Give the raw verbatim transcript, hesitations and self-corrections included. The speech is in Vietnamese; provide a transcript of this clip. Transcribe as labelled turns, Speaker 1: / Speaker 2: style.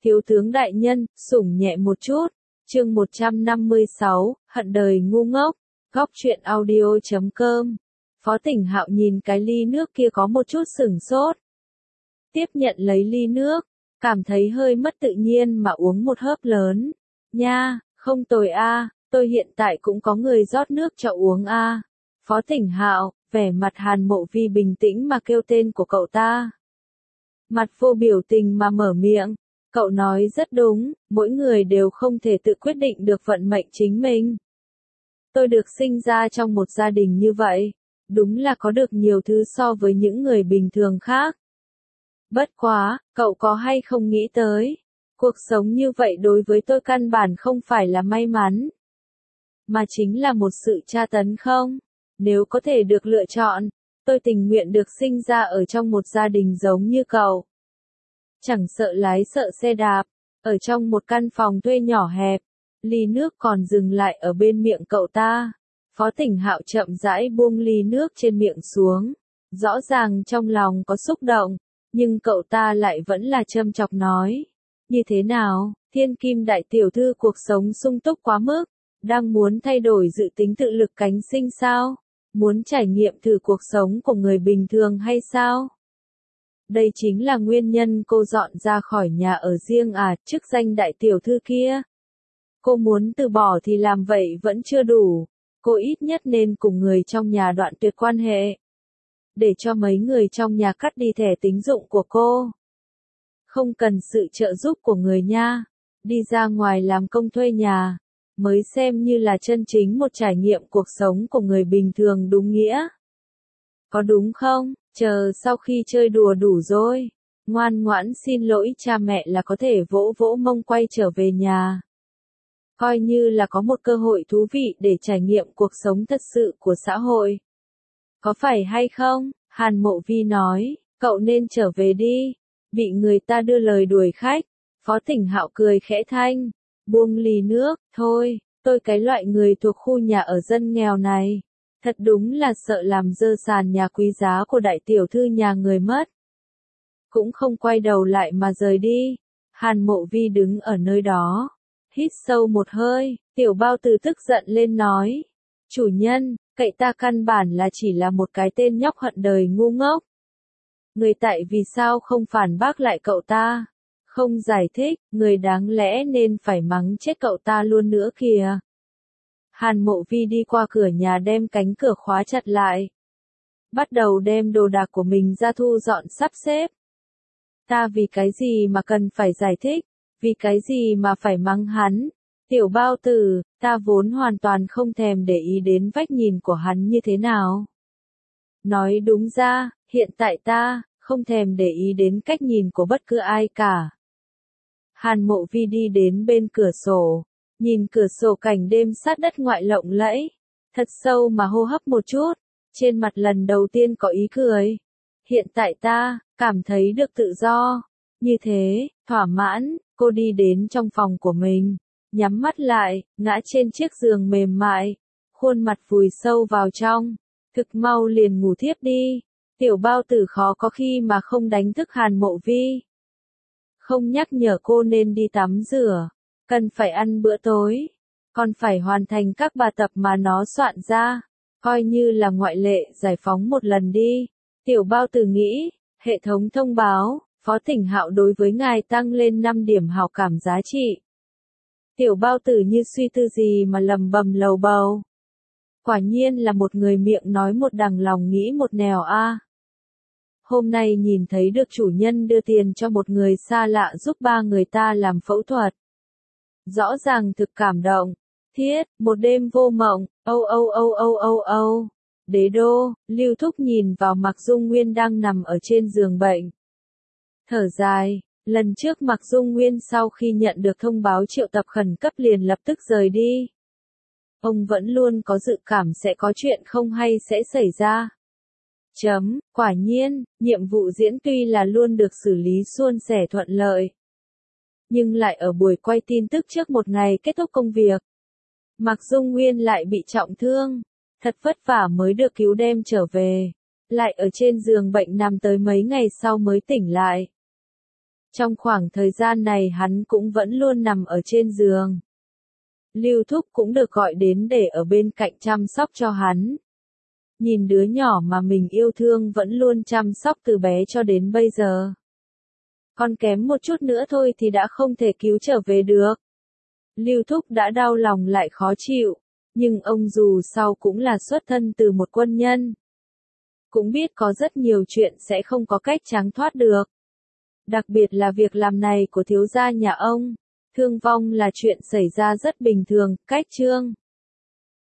Speaker 1: Thiếu tướng đại nhân, sủng nhẹ một chút. Chương một trăm năm mươi sáu, hận đời ngu ngốc. Góc truyện audio chấm com. Phó Tỉnh Hạo nhìn cái ly nước kia có một chút sửng sốt. Tiếp nhận lấy ly nước, cảm thấy hơi mất tự nhiên mà uống một hớp lớn. Nha, không tồi a, tôi hiện tại cũng có người rót nước cho uống a. Phó Tỉnh Hạo, vẻ mặt Hàn Mộ Vi bình tĩnh mà kêu tên của cậu ta. Mặt vô biểu tình mà mở miệng. Cậu nói rất đúng, mỗi người đều không thể tự quyết định được vận mệnh chính mình. Tôi được sinh ra trong một gia đình như vậy, đúng là có được nhiều thứ so với những người bình thường khác. Bất quá, cậu có hay không nghĩ tới, cuộc sống như vậy đối với tôi căn bản không phải là may mắn, mà chính là một sự tra tấn không? Nếu có thể được lựa chọn, tôi tình nguyện được sinh ra ở trong một gia đình giống như cậu. Chẳng sợ lái sợ xe đạp, ở trong một căn phòng thuê nhỏ hẹp, ly nước còn dừng lại ở bên miệng cậu ta. Phó Tỉnh Hạo chậm rãi buông ly nước trên miệng xuống, rõ ràng trong lòng có xúc động, nhưng cậu ta lại vẫn là châm chọc nói. Như thế nào, thiên kim đại tiểu thư cuộc sống sung túc quá mức, đang muốn thay đổi dự tính tự lực cánh sinh sao? Muốn trải nghiệm thử cuộc sống của người bình thường hay sao? Đây chính là nguyên nhân cô dọn ra khỏi nhà ở riêng à, chức danh đại tiểu thư kia. Cô muốn từ bỏ thì làm vậy vẫn chưa đủ, cô ít nhất nên cùng người trong nhà đoạn tuyệt quan hệ. Để cho mấy người trong nhà cắt đi thẻ tín dụng của cô. Không cần sự trợ giúp của người nha, đi ra ngoài làm công thuê nhà, mới xem như là chân chính một trải nghiệm cuộc sống của người bình thường đúng nghĩa. Có đúng không? Chờ sau khi chơi đùa đủ rồi, ngoan ngoãn xin lỗi cha mẹ là có thể vỗ vỗ mông quay trở về nhà. Coi như là có một cơ hội thú vị để trải nghiệm cuộc sống thật sự của xã hội. Có phải hay không? Hàn Mộ Vi nói, cậu nên trở về đi. Bị người ta đưa lời đuổi khách. Phó Tỉnh Hạo cười khẽ thanh, buông ly nước, thôi, tôi cái loại người thuộc khu nhà ở dân nghèo này. Thật đúng là sợ làm dơ sàn nhà quý giá của đại tiểu thư nhà người mất. Cũng không quay đầu lại mà rời đi. Hàn Mộ Vi đứng ở nơi đó. Hít sâu một hơi, tiểu bao tử tức giận lên nói. Chủ nhân, cậy ta căn bản là chỉ là một cái tên nhóc hận đời ngu ngốc. Người tại vì sao không phản bác lại cậu ta? Không giải thích, người đáng lẽ nên phải mắng chết cậu ta luôn nữa kìa. Hàn Mộ Vi đi qua cửa nhà đem cánh cửa khóa chặt lại. Bắt đầu đem đồ đạc của mình ra thu dọn sắp xếp. Ta vì cái gì mà cần phải giải thích, vì cái gì mà phải mắng hắn. Tiểu bao tử, ta vốn hoàn toàn không thèm để ý đến vách nhìn của hắn như thế nào. Nói đúng ra, hiện tại ta, không thèm để ý đến cách nhìn của bất cứ ai cả. Hàn Mộ Vi đi đến bên cửa sổ. Nhìn cửa sổ cảnh đêm sát đất ngoại lộng lẫy, thật sâu mà hô hấp một chút, trên mặt lần đầu tiên có ý cười. Hiện tại ta, cảm thấy được tự do. Như thế, thỏa mãn, cô đi đến trong phòng của mình, nhắm mắt lại, ngã trên chiếc giường mềm mại, khuôn mặt vùi sâu vào trong, thực mau liền ngủ thiếp đi. Tiểu bao tử khó có khi mà không đánh thức Hàn Mộ Vi. Không nhắc nhở cô nên đi tắm rửa. Cần phải ăn bữa tối, còn phải hoàn thành các bài tập mà nó soạn ra, coi như là ngoại lệ giải phóng một lần đi. Tiểu bao tử nghĩ, hệ thống thông báo, Phó Tỉnh Hạo đối với ngài tăng lên năm điểm hảo cảm giá trị. Tiểu bao tử như suy tư gì mà lầm bầm lầu bầu. Quả nhiên là một người miệng nói một đằng lòng nghĩ một nẻo a. Hôm nay nhìn thấy được chủ nhân đưa tiền cho một người xa lạ giúp ba người ta làm phẫu thuật. Rõ ràng thực cảm động. Thiết, một đêm vô mộng, âu âu âu âu âu âu. Đế đô, Lưu Thúc nhìn vào Mạc Dung Nguyên đang nằm ở trên giường bệnh. Thở dài, lần trước Mạc Dung Nguyên sau khi nhận được thông báo triệu tập khẩn cấp liền lập tức rời đi. Ông vẫn luôn có dự cảm sẽ có chuyện không hay sẽ xảy ra. Chấm, quả nhiên, nhiệm vụ diễn tuy là luôn được xử lý suôn sẻ thuận lợi. Nhưng lại ở buổi quay tin tức trước một ngày kết thúc công việc. Mạc Dung Nguyên lại bị trọng thương, thật vất vả mới được cứu đem trở về, lại ở trên giường bệnh nằm tới mấy ngày sau mới tỉnh lại. Trong khoảng thời gian này hắn cũng vẫn luôn nằm ở trên giường. Lưu Thúc cũng được gọi đến để ở bên cạnh chăm sóc cho hắn. Nhìn đứa nhỏ mà mình yêu thương vẫn luôn chăm sóc từ bé cho đến bây giờ. Còn kém một chút nữa thôi thì đã không thể cứu trở về được. Lưu Thúc đã đau lòng lại khó chịu, nhưng ông dù sao cũng là xuất thân từ một quân nhân. Cũng biết có rất nhiều chuyện sẽ không có cách tránh thoát được. Đặc biệt là việc làm này của thiếu gia nhà ông. Thương vong là chuyện xảy ra rất bình thường, cách Trương